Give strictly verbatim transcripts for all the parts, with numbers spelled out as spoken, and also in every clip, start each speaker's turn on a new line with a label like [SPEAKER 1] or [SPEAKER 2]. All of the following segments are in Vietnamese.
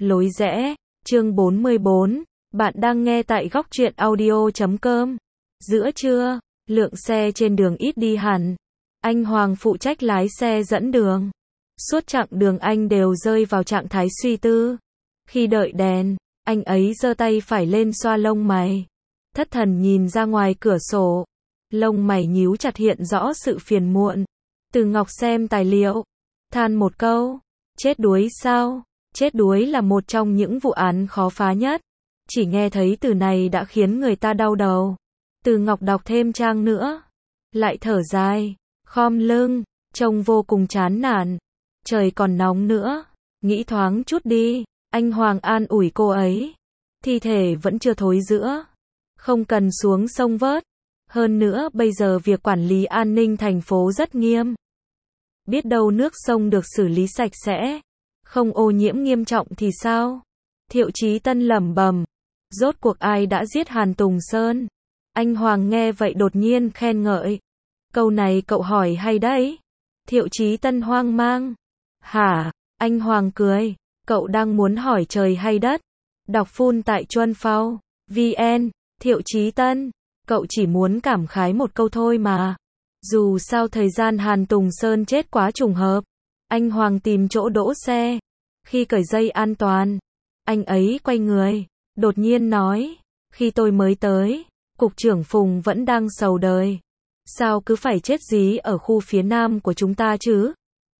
[SPEAKER 1] Lối rẽ, chương bốn mươi bốn, bạn đang nghe tại góc truyện audio chấm com. Giữa trưa, lượng xe trên đường ít đi hẳn. Anh Hoàng phụ trách lái xe dẫn đường. Suốt chặng đường anh đều rơi vào trạng thái suy tư. Khi đợi đèn, anh ấy giơ tay phải lên xoa lông mày. Thất thần nhìn ra ngoài cửa sổ. Lông mày nhíu chặt hiện rõ sự phiền muộn. Từ Ngọc xem tài liệu, than một câu, chết đuối sao? Chết đuối là một trong những vụ án khó phá nhất. Chỉ nghe thấy từ này đã khiến người ta đau đầu. Từ Ngọc đọc thêm trang nữa, lại thở dài, khom lưng, trông vô cùng chán nản. Trời còn nóng nữa, nghĩ thoáng chút đi. Anh Hoàng an ủi cô ấy. Thi thể vẫn chưa thối rữa, không cần xuống sông vớt. Hơn nữa bây giờ việc quản lý an ninh thành phố rất nghiêm. Biết đâu nước sông được xử lý sạch sẽ, không ô nhiễm nghiêm trọng thì sao? Thiệu Chí Tân lẩm bẩm, rốt cuộc ai đã giết Hàn Tùng Sơn? Anh Hoàng nghe vậy đột nhiên khen ngợi. Câu này cậu hỏi hay đấy. Thiệu Chí Tân hoang mang. Hả? Anh Hoàng cười. Cậu đang muốn hỏi trời hay đất? Đọc full tại chuan phao vn. Thiệu Chí Tân, cậu chỉ muốn cảm khái một câu thôi mà. Dù sao thời gian Hàn Tùng Sơn chết quá trùng hợp. Anh Hoàng tìm chỗ đỗ xe. Khi cởi dây an toàn, anh ấy quay người, đột nhiên nói, khi tôi mới tới, cục trưởng Phùng vẫn đang sầu đời. Sao cứ phải chết dí ở khu phía nam của chúng ta chứ?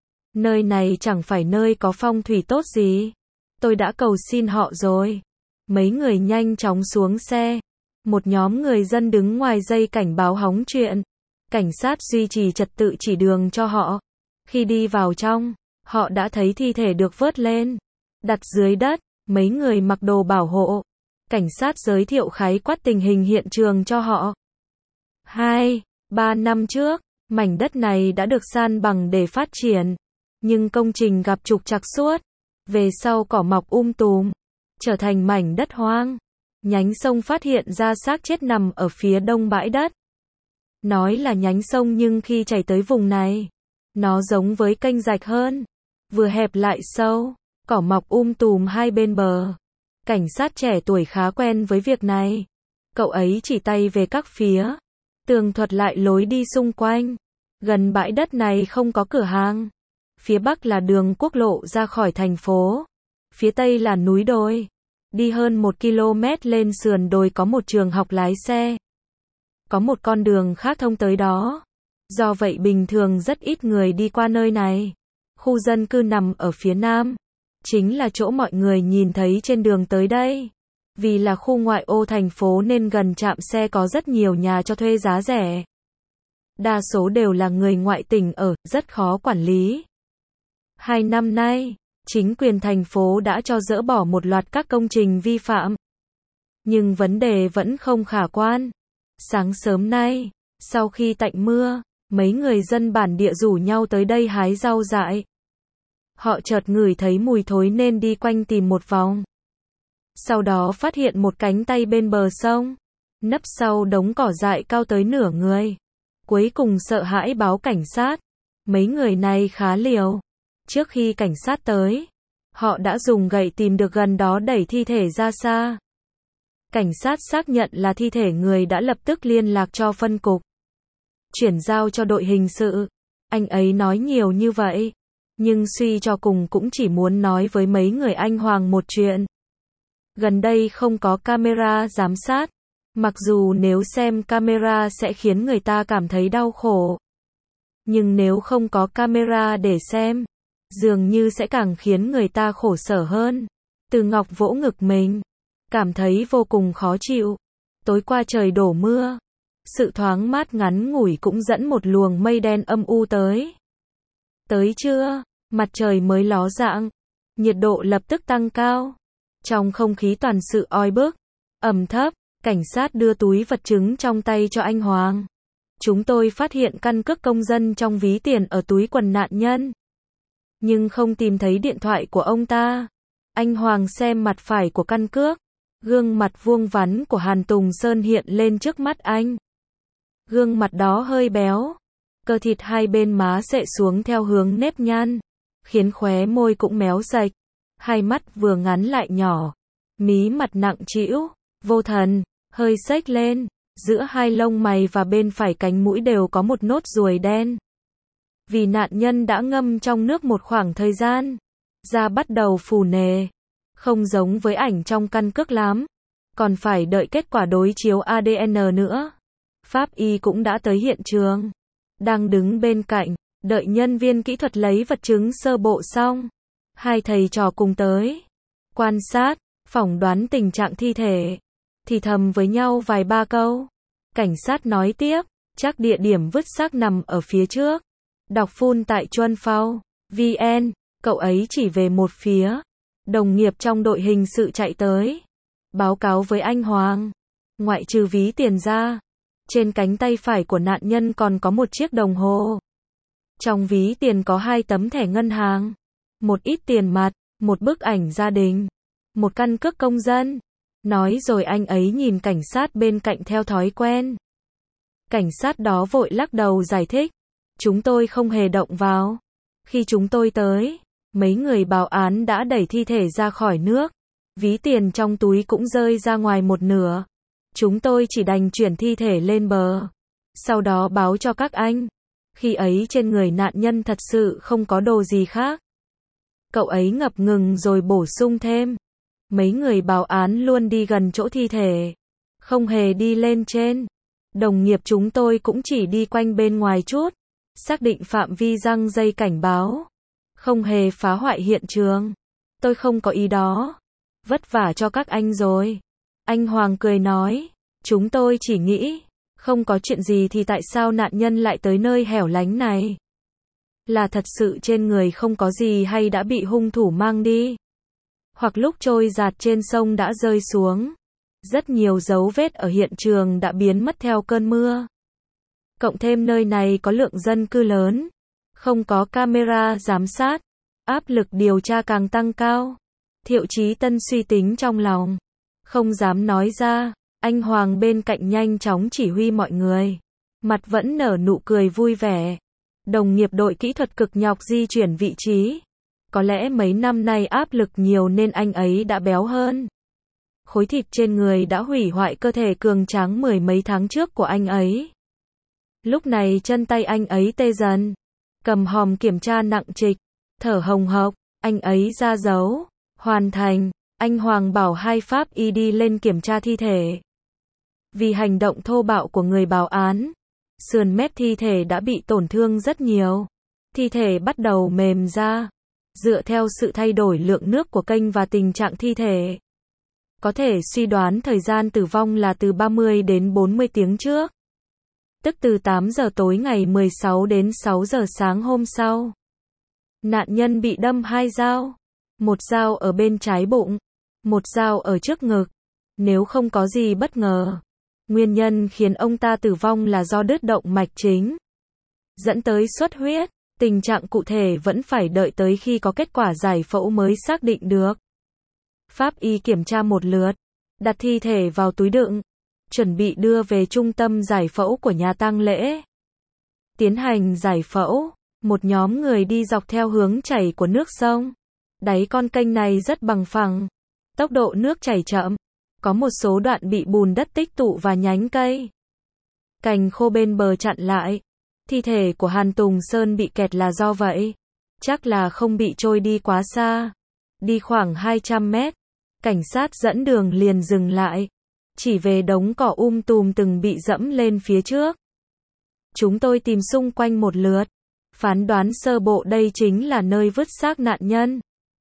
[SPEAKER 1] Nơi này chẳng phải nơi có phong thủy tốt gì. Tôi đã cầu xin họ rồi. Mấy người nhanh chóng xuống xe. Một nhóm người dân đứng ngoài dây cảnh báo hóng chuyện. Cảnh sát duy trì trật tự chỉ đường cho họ. Khi đi vào trong, họ đã thấy thi thể được vớt lên, đặt dưới đất. Mấy người mặc đồ bảo hộ. Cảnh sát giới thiệu khái quát tình hình hiện trường cho họ. Hai, ba năm trước, mảnh đất này đã được san bằng để phát triển. Nhưng công trình gặp trục trặc suốt. Về sau cỏ mọc um tùm, trở thành mảnh đất hoang. Nhánh sông phát hiện ra xác chết nằm ở phía đông bãi đất. Nói là nhánh sông nhưng khi chảy tới vùng này, nó giống với kênh rạch hơn. Vừa hẹp lại sâu, cỏ mọc um tùm hai bên bờ. Cảnh sát trẻ tuổi khá quen với việc này. Cậu ấy chỉ tay về các phía, tường thuật lại lối đi xung quanh. Gần bãi đất này không có cửa hàng. Phía bắc là đường quốc lộ ra khỏi thành phố. Phía tây là núi đồi. Đi hơn một ki lô mét lên sườn đồi có một trường học lái xe. Có một con đường khác thông tới đó. Do vậy bình thường rất ít người đi qua nơi này. Khu dân cư nằm ở phía nam. Chính là chỗ mọi người nhìn thấy trên đường tới đây. Vì là khu ngoại ô thành phố nên gần trạm xe có rất nhiều nhà cho thuê giá rẻ. Đa số đều là người ngoại tỉnh ở, rất khó quản lý. Hai năm nay, chính quyền thành phố đã cho dỡ bỏ một loạt các công trình vi phạm. Nhưng vấn đề vẫn không khả quan. Sáng sớm nay, sau khi tạnh mưa, mấy người dân bản địa rủ nhau tới đây hái rau dại. Họ chợt ngửi thấy mùi thối nên đi quanh tìm một vòng. Sau đó phát hiện một cánh tay bên bờ sông, nấp sau đống cỏ dại cao tới nửa người. Cuối cùng sợ hãi báo cảnh sát. Mấy người này khá liều. Trước khi cảnh sát tới, họ đã dùng gậy tìm được gần đó đẩy thi thể ra xa. Cảnh sát xác nhận là thi thể người đã lập tức liên lạc cho phân cục. Chuyển giao cho đội hình sự. Anh ấy nói nhiều như vậy. Nhưng suy cho cùng cũng chỉ muốn nói với mấy người anh Hoàng một chuyện. Gần đây không có camera giám sát. Mặc dù nếu xem camera sẽ khiến người ta cảm thấy đau khổ. Nhưng nếu không có camera để xem, dường như sẽ càng khiến người ta khổ sở hơn. Từ Ngọc vỗ ngực mình, cảm thấy vô cùng khó chịu. Tối qua trời đổ mưa. Sự thoáng mát ngắn ngủi cũng dẫn một luồng mây đen âm u tới. Tới trưa, mặt trời mới ló dạng. Nhiệt độ lập tức tăng cao. Trong không khí toàn sự oi bức, ẩm thấp, cảnh sát đưa túi vật chứng trong tay cho anh Hoàng. Chúng tôi phát hiện căn cước công dân trong ví tiền ở túi quần nạn nhân. Nhưng không tìm thấy điện thoại của ông ta. Anh Hoàng xem mặt phải của căn cước. Gương mặt vuông vắn của Hàn Tùng Sơn hiện lên trước mắt anh. Gương mặt đó hơi béo. Cơ thịt hai bên má xệ xuống theo hướng nếp nhăn, khiến khóe môi cũng méo sạch. hai mắt vừa ngắn lại nhỏ, mí mặt nặng trĩu, vô thần, hơi xếch lên, giữa hai lông mày và bên phải cánh mũi đều có một nốt ruồi đen. Vì nạn nhân đã ngâm trong nước một khoảng thời gian, da bắt đầu phù nề, không giống với ảnh trong căn cước lắm, còn phải đợi kết quả đối chiếu a đê en nữa. Pháp y cũng đã tới hiện trường, đang đứng bên cạnh, đợi nhân viên kỹ thuật lấy vật chứng sơ bộ xong. Hai thầy trò cùng tới, quan sát, phỏng đoán tình trạng thi thể, thì thầm với nhau vài ba câu. Cảnh sát nói tiếp, chắc địa điểm vứt xác nằm ở phía trước. Đọc phun tại Chuân Phao, vê en, cậu ấy chỉ về một phía. Đồng nghiệp trong đội hình sự chạy tới, báo cáo với anh Hoàng. Ngoại trừ ví tiền ra, trên cánh tay phải của nạn nhân còn có một chiếc đồng hồ. Trong ví tiền có hai tấm thẻ ngân hàng, một ít tiền mặt, một bức ảnh gia đình, một căn cước công dân. Nói rồi anh ấy nhìn cảnh sát bên cạnh theo thói quen. Cảnh sát đó vội lắc đầu giải thích, chúng tôi không hề động vào. Khi chúng tôi tới, mấy người báo án đã đẩy thi thể ra khỏi nước, ví tiền trong túi cũng rơi ra ngoài một nửa. Chúng tôi chỉ đành chuyển thi thể lên bờ, sau đó báo cho các anh. Khi ấy trên người nạn nhân thật sự không có đồ gì khác. Cậu ấy ngập ngừng rồi bổ sung thêm, mấy người báo án luôn đi gần chỗ thi thể, không hề đi lên trên. Đồng nghiệp chúng tôi cũng chỉ đi quanh bên ngoài chút, xác định phạm vi giăng dây cảnh báo, không hề phá hoại hiện trường. Tôi không có ý đó. Vất vả cho các anh rồi. Anh Hoàng cười nói, chúng tôi chỉ nghĩ, không có chuyện gì thì tại sao nạn nhân lại tới nơi hẻo lánh này? Là thật sự trên người không có gì hay đã bị hung thủ mang đi? Hoặc lúc trôi dạt trên sông đã rơi xuống? Rất nhiều dấu vết ở hiện trường đã biến mất theo cơn mưa. Cộng thêm nơi này có lượng dân cư lớn, không có camera giám sát, áp lực điều tra càng tăng cao. Thiệu Chí Tân suy tính trong lòng, không dám nói ra. Anh Hoàng bên cạnh nhanh chóng chỉ huy mọi người, mặt vẫn nở nụ cười vui vẻ. Đồng nghiệp đội kỹ thuật cực nhọc di chuyển vị trí. Có lẽ mấy năm nay áp lực nhiều nên anh ấy đã béo hơn. Khối thịt trên người đã hủy hoại cơ thể cường tráng mười mấy tháng trước của anh ấy. Lúc này chân tay anh ấy tê dần, cầm hòm kiểm tra nặng trịch, thở hồng hộc. Anh ấy ra dấu, hoàn thành. Anh Hoàng bảo hai pháp y đi lên kiểm tra thi thể. Vì hành động thô bạo của người báo án, sườn mép thi thể đã bị tổn thương rất nhiều. Thi thể bắt đầu mềm ra. Dựa theo sự thay đổi lượng nước của kênh và tình trạng thi thể, có thể suy đoán thời gian tử vong là từ ba mươi đến bốn mươi tiếng trước. Tức từ tám giờ tối ngày mười sáu đến sáu giờ sáng hôm sau. Nạn nhân bị đâm hai dao. Một dao ở bên trái bụng, một dao ở trước ngực. Nếu không có gì bất ngờ, nguyên nhân khiến ông ta tử vong là do đứt động mạch chính, dẫn tới xuất huyết. Tình trạng cụ thể vẫn phải đợi tới khi có kết quả giải phẫu mới xác định được. Pháp y kiểm tra một lượt, đặt thi thể vào túi đựng, chuẩn bị đưa về trung tâm giải phẫu của nhà tang lễ. Tiến hành giải phẫu, một nhóm người đi dọc theo hướng chảy của nước sông. Đáy con kênh này rất bằng phẳng, tốc độ nước chảy chậm, có một số đoạn bị bùn đất tích tụ và nhánh cây, cành khô bên bờ chặn lại. Thi thể của Hàn Tùng Sơn bị kẹt là do vậy. Chắc là không bị trôi đi quá xa. Đi khoảng hai trăm mét, cảnh sát dẫn đường liền dừng lại. Chỉ về đống cỏ um tùm từng bị dẫm lên phía trước. Chúng tôi tìm xung quanh một lượt. Phán đoán sơ bộ đây chính là nơi vứt xác nạn nhân.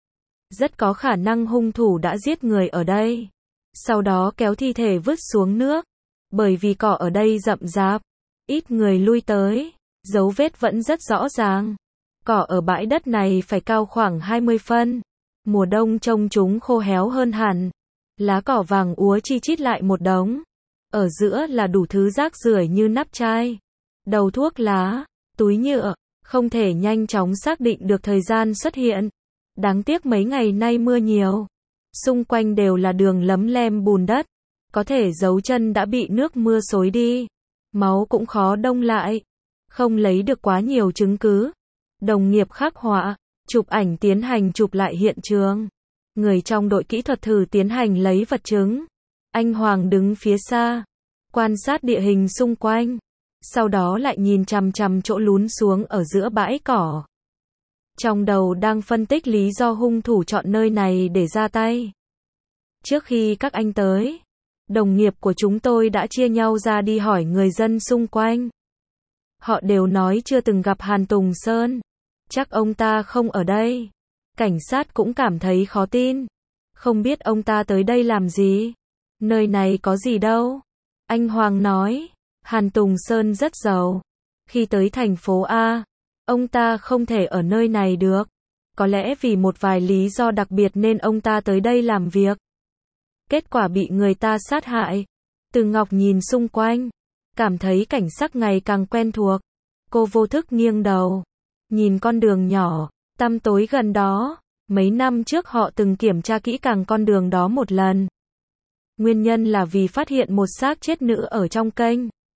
[SPEAKER 1] Rất có khả năng hung thủ đã giết người ở đây, sau đó kéo thi thể vứt xuống nước. Bởi vì cỏ ở đây rậm rạp, ít người lui tới, dấu vết vẫn rất rõ ràng. Cỏ ở bãi đất này phải cao khoảng hai mươi phân. Mùa đông trông chúng khô héo hơn hẳn. Lá cỏ vàng úa chi chít lại một đống. Ở giữa là đủ thứ rác rưởi như nắp chai, đầu thuốc lá, túi nhựa. Không thể nhanh chóng xác định được thời gian xuất hiện. Đáng tiếc mấy ngày nay mưa nhiều. Xung quanh đều là đường lấm lem bùn đất. Có thể dấu chân đã bị nước mưa xối đi. Máu cũng khó đông lại. Không lấy được quá nhiều chứng cứ. Đồng nghiệp khắc họa, chụp ảnh tiến hành chụp lại hiện trường. Người trong đội kỹ thuật thử tiến hành lấy vật chứng. Anh Hoàng đứng phía xa, quan sát địa hình xung quanh, sau đó lại nhìn chằm chằm chỗ lún xuống ở giữa bãi cỏ. Trong đầu đang phân tích lý do hung thủ chọn nơi này để ra tay. Trước khi các anh tới, đồng nghiệp của chúng tôi đã chia nhau ra đi hỏi người dân xung quanh. Họ đều nói chưa từng gặp Hàn Tùng Sơn. Chắc ông ta không ở đây. Cảnh sát cũng cảm thấy khó tin. Không biết ông ta tới đây làm gì. Nơi này có gì đâu. Anh Hoàng nói, Hàn Tùng Sơn rất giàu. Khi tới thành phố A, ông ta không thể ở nơi này được. Có lẽ vì một vài lý do đặc biệt nên ông ta tới đây làm việc. Kết quả bị người ta sát hại. Từ Ngọc nhìn xung quanh, cảm thấy cảnh sắc ngày càng quen thuộc. Cô vô thức nghiêng đầu, nhìn con đường nhỏ, tăm tối gần đó. Mấy năm trước họ từng kiểm tra kỹ càng con đường đó một lần. Nguyên nhân là vì phát hiện một xác chết nữ ở trong kênh.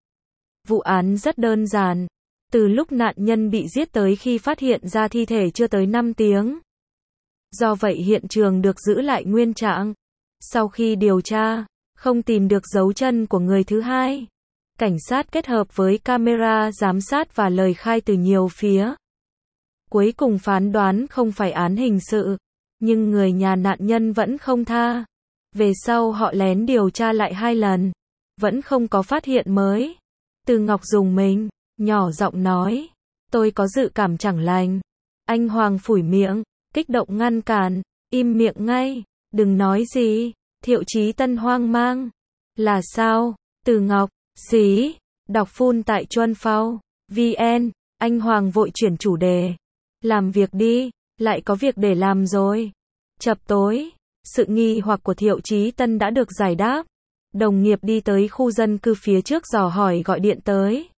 [SPEAKER 1] Vụ án rất đơn giản. Từ lúc nạn nhân bị giết tới khi phát hiện ra thi thể chưa tới năm tiếng. Do vậy hiện trường được giữ lại nguyên trạng. Sau khi điều tra, không tìm được dấu chân của người thứ hai. Cảnh sát kết hợp với camera giám sát và lời khai từ nhiều phía. Cuối cùng phán đoán không phải án hình sự, nhưng người nhà nạn nhân vẫn không tha. Về sau họ lén điều tra lại hai lần, vẫn không có phát hiện mới. Từ Ngọc dùng mình, nhỏ giọng nói, tôi có dự cảm chẳng lành. Anh Hoàng phủi miệng, kích động ngăn cản, im miệng ngay, đừng nói gì. Thiệu Chí Tân hoang mang. Là sao? Từ Ngọc, xí, đọc phun tại Chuân Phao, vn, anh Hoàng vội chuyển chủ đề. Làm việc đi, lại có việc để làm rồi. Chập tối, sự nghi hoặc của Thiệu Chí Tân đã được giải đáp. Đồng nghiệp đi tới khu dân cư phía trước dò hỏi gọi điện tới.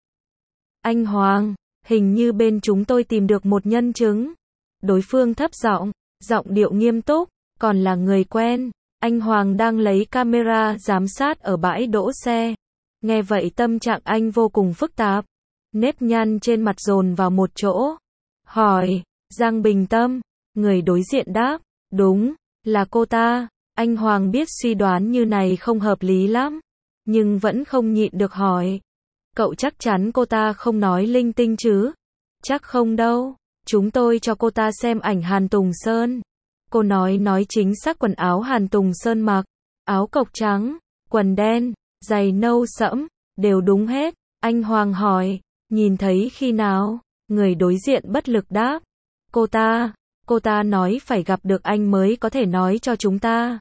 [SPEAKER 1] Anh Hoàng, hình như bên chúng tôi tìm được một nhân chứng. Đối phương thấp giọng, giọng điệu nghiêm túc, còn là người quen. Anh Hoàng đang lấy camera giám sát ở bãi đỗ xe. Nghe vậy tâm trạng anh vô cùng phức tạp. Nếp nhăn trên mặt dồn vào một chỗ. Hỏi, Giang Bình Tâm. Người đối diện đáp, đúng, là cô ta. Anh Hoàng biết suy đoán như này không hợp lý lắm, nhưng vẫn không nhịn được hỏi. Cậu chắc chắn cô ta không nói linh tinh chứ? Chắc không đâu, chúng tôi cho cô ta xem ảnh Hàn Tùng Sơn. Cô nói nói chính xác quần áo Hàn Tùng Sơn mặc, áo cộc trắng, quần đen, giày nâu sẫm, đều đúng hết. Anh Hoàng hỏi, nhìn thấy khi nào? Người đối diện bất lực đáp, cô ta, cô ta nói phải gặp được anh mới có thể nói cho chúng ta.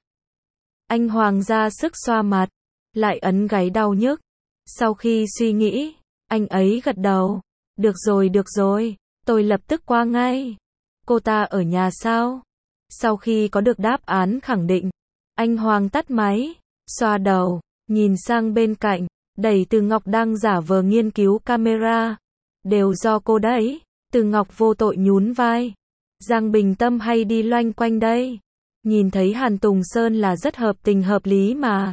[SPEAKER 1] Anh Hoàng ra sức xoa mặt, lại ấn gáy đau nhức. Sau khi suy nghĩ, anh ấy gật đầu, được rồi được rồi, tôi lập tức qua ngay. Cô ta ở nhà sao? Sau khi có được đáp án khẳng định, anh Hoàng tắt máy, xoa đầu, nhìn sang bên cạnh, đẩy Từ Ngọc đang giả vờ nghiên cứu camera. Đều do cô đấy. Từ Ngọc vô tội nhún vai. Giang Bình Tâm hay đi loanh quanh đây. Nhìn thấy Hàn Tùng Sơn là rất hợp tình hợp lý mà.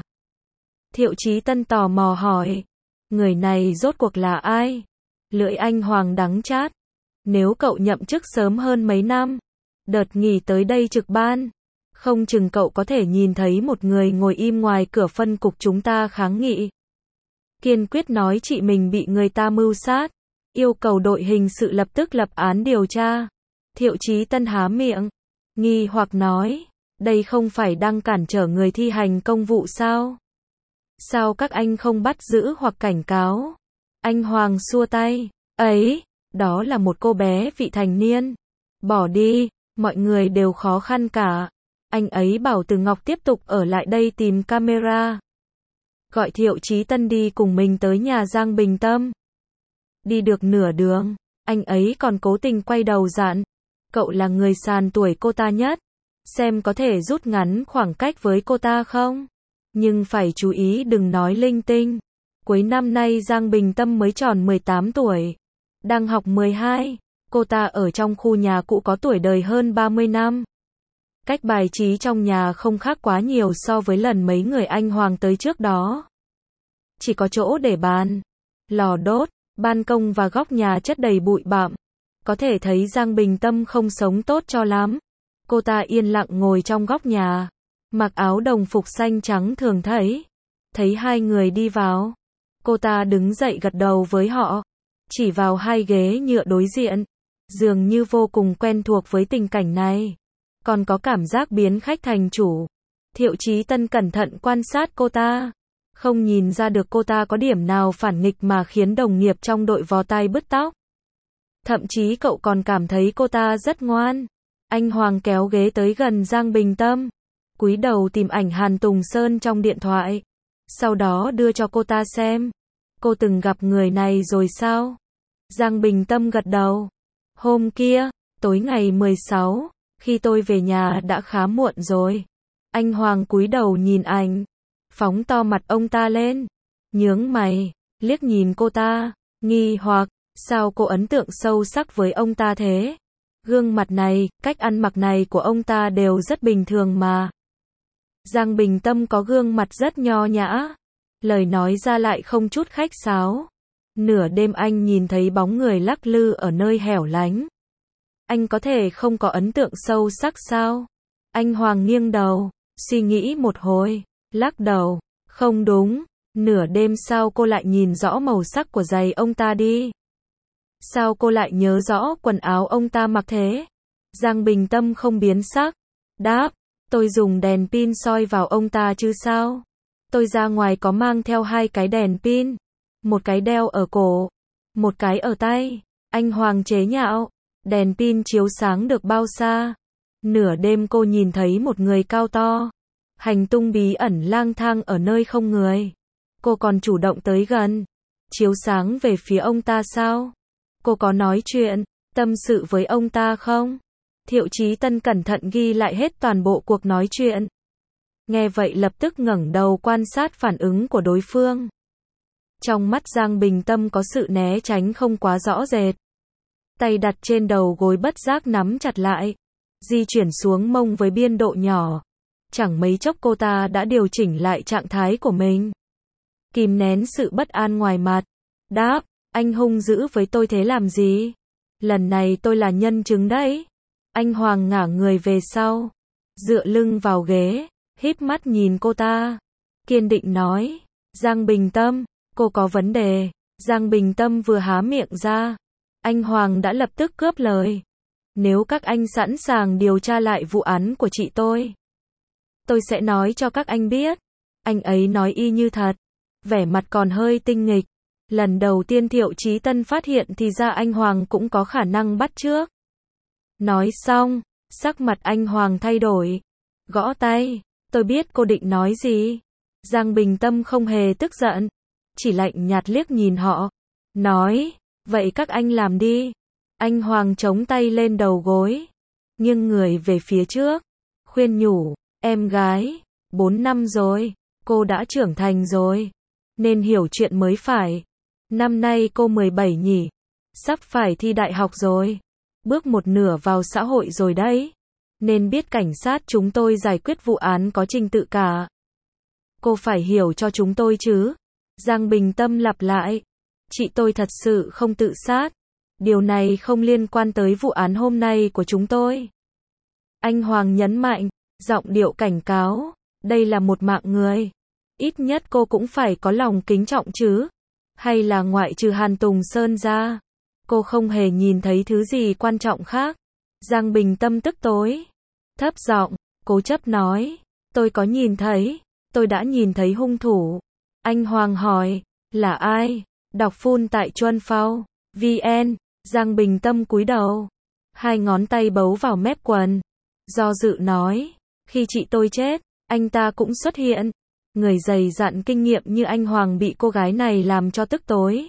[SPEAKER 1] Thiệu Chí Tân tò mò hỏi, người này rốt cuộc là ai? Lưỡi anh Hoàng đắng chát. Nếu cậu nhậm chức sớm hơn mấy năm, đợt nghỉ tới đây trực ban, không chừng cậu có thể nhìn thấy một người ngồi im ngoài cửa phân cục chúng ta kháng nghị. Kiên quyết nói chị mình bị người ta mưu sát, yêu cầu đội hình sự lập tức lập án điều tra. Thiệu Chí Tân há miệng, nghi hoặc nói, đây không phải đang cản trở người thi hành công vụ sao? Sao các anh không bắt giữ hoặc cảnh cáo? Anh Hoàng xua tay, ấy, đó là một cô bé vị thành niên. Bỏ đi, mọi người đều khó khăn cả. Anh ấy bảo Từ Ngọc tiếp tục ở lại đây tìm camera. Gọi Thiệu Chí Tân đi cùng mình tới nhà Giang Bình Tâm. Đi được nửa đường, anh ấy còn cố tình quay đầu dặn, cậu là người sàn tuổi cô ta nhất, xem có thể rút ngắn khoảng cách với cô ta không? Nhưng phải chú ý đừng nói linh tinh. Cuối năm nay Giang Bình Tâm mới tròn mười tám tuổi, đang học mười hai, cô ta ở trong khu nhà cũ có tuổi đời hơn ba mươi năm. Cách bài trí trong nhà không khác quá nhiều so với lần mấy người anh Hoàng tới trước đó. Chỉ có chỗ để bàn, lò đốt, ban công và góc nhà chất đầy bụi bặm. Có thể thấy Giang Bình Tâm không sống tốt cho lắm. Cô ta yên lặng ngồi trong góc nhà, mặc áo đồng phục xanh trắng thường thấy. Thấy hai người đi vào, cô ta đứng dậy gật đầu với họ, chỉ vào hai ghế nhựa đối diện, dường như vô cùng quen thuộc với tình cảnh này, còn có cảm giác biến khách thành chủ. Thiệu Chí Tân cẩn thận quan sát cô ta, không nhìn ra được cô ta có điểm nào phản nghịch mà khiến đồng nghiệp trong đội vò tai bứt tóc. Thậm chí cậu còn cảm thấy cô ta rất ngoan. Anh Hoàng kéo ghế tới gần Giang Bình Tâm, cúi đầu tìm ảnh Hàn Tùng Sơn trong điện thoại, sau đó đưa cho cô ta xem. Cô từng gặp người này rồi sao? Giang Bình Tâm gật đầu. Hôm kia, tối ngày mười sáu, khi tôi về nhà đã khá muộn rồi. Anh Hoàng cúi đầu nhìn ảnh, phóng to mặt ông ta lên, nhướng mày, liếc nhìn cô ta, nghi hoặc, sao cô ấn tượng sâu sắc với ông ta thế? Gương mặt này, cách ăn mặc này của ông ta đều rất bình thường mà. Giang Bình Tâm có gương mặt rất nho nhã, lời nói ra lại không chút khách sáo. Nửa đêm anh nhìn thấy bóng người lắc lư ở nơi hẻo lánh. Anh có thể không có ấn tượng sâu sắc sao? Anh Hoàng nghiêng đầu, suy nghĩ một hồi, lắc đầu, không đúng, nửa đêm sao cô lại nhìn rõ màu sắc của giày ông ta đi? Sao cô lại nhớ rõ quần áo ông ta mặc thế? Giang Bình Tâm không biến sắc, đáp, tôi dùng đèn pin soi vào ông ta chứ sao? Tôi ra ngoài có mang theo hai cái đèn pin, một cái đeo ở cổ, một cái ở tay. Anh Hoàng chế nhạo, đèn pin chiếu sáng được bao xa? Nửa đêm cô nhìn thấy một người cao to, hành tung bí ẩn lang thang ở nơi không người. Cô còn chủ động tới gần, chiếu sáng về phía ông ta sao? Cô có nói chuyện, tâm sự với ông ta không? Thiệu Chí Tân cẩn thận ghi lại hết toàn bộ cuộc nói chuyện. Nghe vậy lập tức ngẩng đầu quan sát phản ứng của đối phương. Trong mắt Giang Bình Tâm có sự né tránh không quá rõ rệt. Tay đặt trên đầu gối bất giác nắm chặt lại, di chuyển xuống mông với biên độ nhỏ. Chẳng mấy chốc cô ta đã điều chỉnh lại trạng thái của mình, kìm nén sự bất an ngoài mặt, đáp, anh hung dữ với tôi thế làm gì? Lần này tôi là nhân chứng đấy. Anh Hoàng ngả người về sau, dựa lưng vào ghế, híp mắt nhìn cô ta, kiên định nói, Giang Bình Tâm, cô có vấn đề. Giang Bình Tâm vừa há miệng ra, anh Hoàng đã lập tức cướp lời. Nếu các anh sẵn sàng điều tra lại vụ án của chị tôi, tôi sẽ nói cho các anh biết. Anh ấy nói y như thật, vẻ mặt còn hơi tinh nghịch. Lần đầu tiên Thiệu Chí Tân phát hiện thì ra anh Hoàng cũng có khả năng bắt chước. Nói xong, sắc mặt anh Hoàng thay đổi, gõ tay, tôi biết cô định nói gì. Giang Bình Tâm không hề tức giận, chỉ lạnh nhạt liếc nhìn họ, nói, vậy các anh làm đi. Anh Hoàng chống tay lên đầu gối, nghiêng người về phía trước, khuyên nhủ, em gái, bốn năm rồi, cô đã trưởng thành rồi, nên hiểu chuyện mới phải. Năm nay cô mười bảy nhỉ, sắp phải thi đại học rồi, bước một nửa vào xã hội rồi đấy, nên biết cảnh sát chúng tôi giải quyết vụ án có trình tự cả. Cô phải hiểu cho chúng tôi chứ. Giang Bình Tâm lặp lại, chị tôi thật sự không tự sát, điều này không liên quan tới vụ án hôm nay của chúng tôi. Anh Hoàng nhấn mạnh, giọng điệu cảnh cáo, đây là một mạng người, ít nhất cô cũng phải có lòng kính trọng chứ. Hay là ngoại trừ Hàn Tùng Sơn ra, cô không hề nhìn thấy thứ gì quan trọng khác. Giang Bình Tâm tức tối, thấp giọng, cố chấp nói, tôi có nhìn thấy, tôi đã nhìn thấy hung thủ. Anh Hoàng hỏi, là ai? Đọc phun tại Chuan Phao, vn. Giang Bình Tâm cúi đầu, hai ngón tay bấu vào mép quần, do dự nói, khi chị tôi chết, anh ta cũng xuất hiện. Người dày dặn kinh nghiệm như anh Hoàng bị cô gái này làm cho tức tối.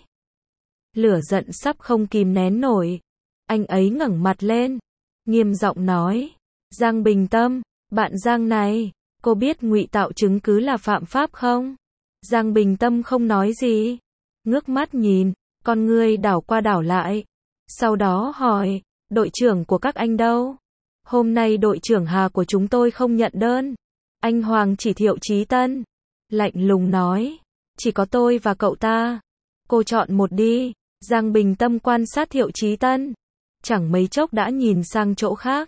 [SPEAKER 1] Lửa giận sắp không kìm nén nổi. Anh ấy ngẩng mặt lên, nghiêm giọng nói, Giang Bình Tâm, bạn Giang này, cô biết ngụy tạo chứng cứ là phạm pháp không? Giang Bình Tâm không nói gì, ngước mắt nhìn, con ngươi đảo qua đảo lại. Sau đó hỏi, đội trưởng của các anh đâu? Hôm nay đội trưởng Hà của chúng tôi không nhận đơn. Anh Hoàng chỉ Thiệu Chí Tân, lạnh lùng nói, chỉ có tôi và cậu ta. Cô chọn một đi. Giang Bình Tâm quan sát Thiệu Chí Tân, chẳng mấy chốc đã nhìn sang chỗ khác.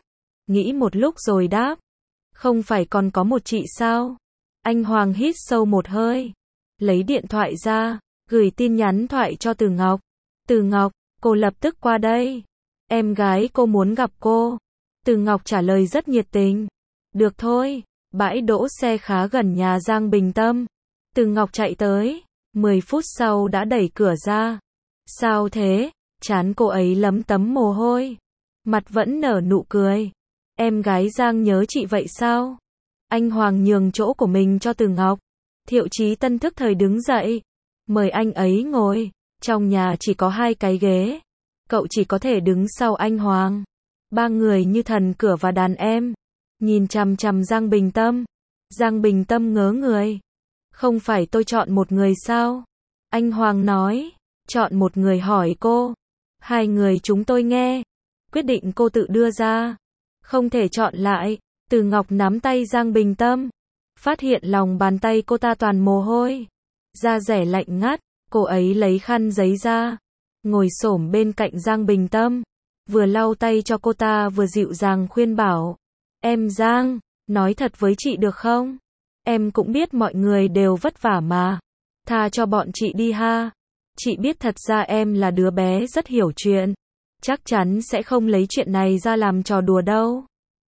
[SPEAKER 1] nghĩ một lúc rồi đáp. Không phải còn có một chị sao? Anh Hoàng hít sâu một hơi, lấy điện thoại ra, gửi tin nhắn thoại cho Từ Ngọc. Từ Ngọc, cô lập tức qua đây. Em gái cô muốn gặp cô. Từ Ngọc trả lời rất nhiệt tình. Được thôi, bãi đỗ xe khá gần nhà Giang Bình Tâm. Từ Ngọc chạy tới, mười phút sau đã đẩy cửa ra. Sao thế? Trán cô ấy lấm tấm mồ hôi, mặt vẫn nở nụ cười. Em gái Giang nhớ chị vậy sao? Anh Hoàng nhường chỗ của mình cho Từ Ngọc. Thiệu Chí Tân thức thời đứng dậy, mời anh ấy ngồi. Trong nhà chỉ có hai cái ghế, cậu chỉ có thể đứng sau anh Hoàng. Ba người như thần cửa và đàn em, nhìn chằm chằm Giang Bình Tâm. Giang Bình Tâm ngớ người. Không phải tôi chọn một người sao? Anh Hoàng nói, chọn một người hỏi cô. Hai người chúng tôi nghe, quyết định cô tự đưa ra, không thể chọn lại. Từ Ngọc nắm tay Giang Bình Tâm, phát hiện lòng bàn tay cô ta toàn mồ hôi, da dẻ lạnh ngắt. Cô ấy lấy khăn giấy ra, ngồi xổm bên cạnh Giang Bình Tâm, vừa lau tay cho cô ta vừa dịu dàng khuyên bảo. Em Giang, nói thật với chị được không? Em cũng biết mọi người đều vất vả mà. Tha cho bọn chị đi ha. Chị biết thật ra em là đứa bé rất hiểu chuyện, chắc chắn sẽ không lấy chuyện này ra làm trò đùa đâu.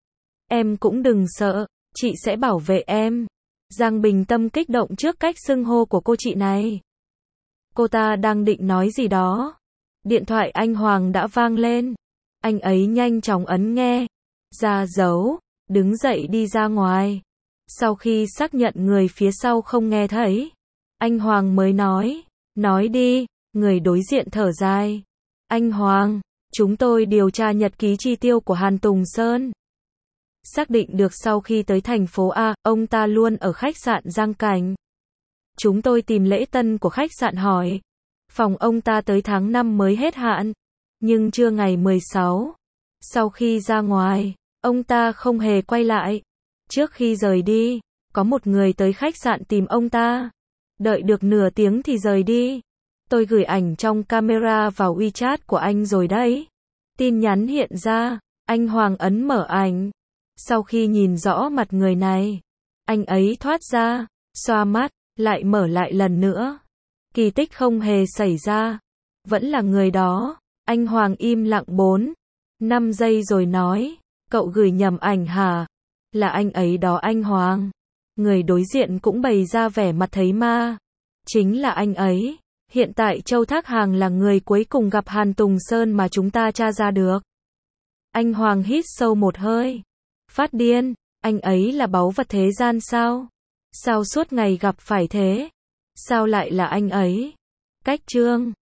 [SPEAKER 1] Em cũng đừng sợ, chị sẽ bảo vệ em. Giang Bình Tâm kích động trước cách xưng hô của cô chị này. Cô ta đang định nói gì đó, điện thoại anh Hoàng đã vang lên. Anh ấy nhanh chóng ấn nghe, ra dấu, đứng dậy đi ra ngoài. Sau khi xác nhận người phía sau không nghe thấy, anh Hoàng mới nói, nói đi. Người đối diện thở dài. Anh Hoàng, chúng tôi điều tra nhật ký chi tiêu của Hàn Tùng Sơn. Xác định được sau khi tới thành phố A, ông ta luôn ở khách sạn Giang Cảnh. Chúng tôi tìm lễ tân của khách sạn hỏi, phòng ông ta tới tháng năm mới hết hạn, nhưng trưa ngày mười sáu, sau khi ra ngoài, ông ta không hề quay lại. Trước khi rời đi, có một người tới khách sạn tìm ông ta, đợi được nửa tiếng thì rời đi. Tôi gửi ảnh trong camera vào WeChat của anh rồi đấy. Tin nhắn hiện ra, anh Hoàng ấn mở ảnh. Sau khi nhìn rõ mặt người này, anh ấy thoát ra, xoa mắt, lại mở lại lần nữa. Kỳ tích không hề xảy ra, vẫn là người đó. Anh Hoàng im lặng bốn, năm giây rồi nói, cậu gửi nhầm ảnh hả? Là anh ấy đó anh Hoàng. Người đối diện cũng bày ra vẻ mặt thấy ma. Chính là anh ấy. Hiện tại Châu Thác Hàng là người cuối cùng gặp Hàn Tùng Sơn mà chúng ta tra ra được. Anh Hoàng hít sâu một hơi. Phát điên, anh ấy là báu vật thế gian sao? Sao suốt ngày gặp phải thế? Sao lại là anh ấy? Cách chương